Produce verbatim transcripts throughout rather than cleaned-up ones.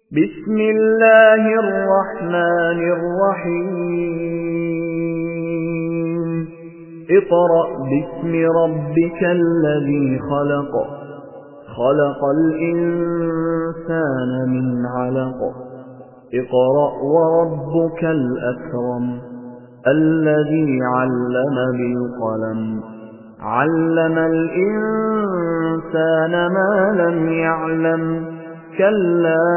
بسم الله الرحمن الرحيم اقرأ باسم ربك الذي خلق خلق الإنسان من علق اقرأ وربك الأكرم الذي علم بالقلم علم الإنسان ما لم يعلم كلا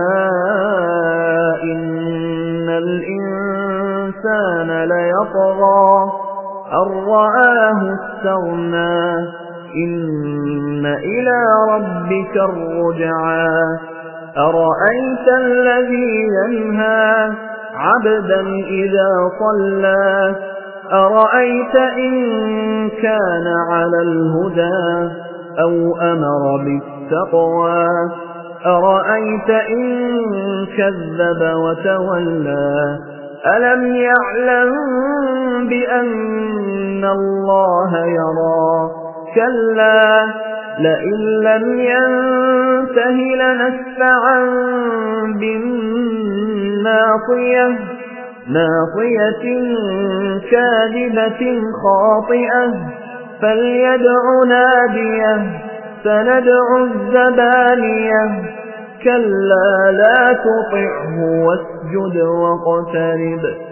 إن الإنسان ليطغى أن رآه استغنى إن إلى ربك الرجعى أرأيت الذي ينهى عبدا إذا صلى أرأيت إن كان على الهدى أو أمر بالتقوى أرأيت إن كذب وتولى ألم يعلم بأن الله يرى كلا لئن لم ينته لنسفعا بالناصية ناصية كاذبة خاطئة فليدع ناديه سندع الزبانية كلا لا تطعه واسجد واقترب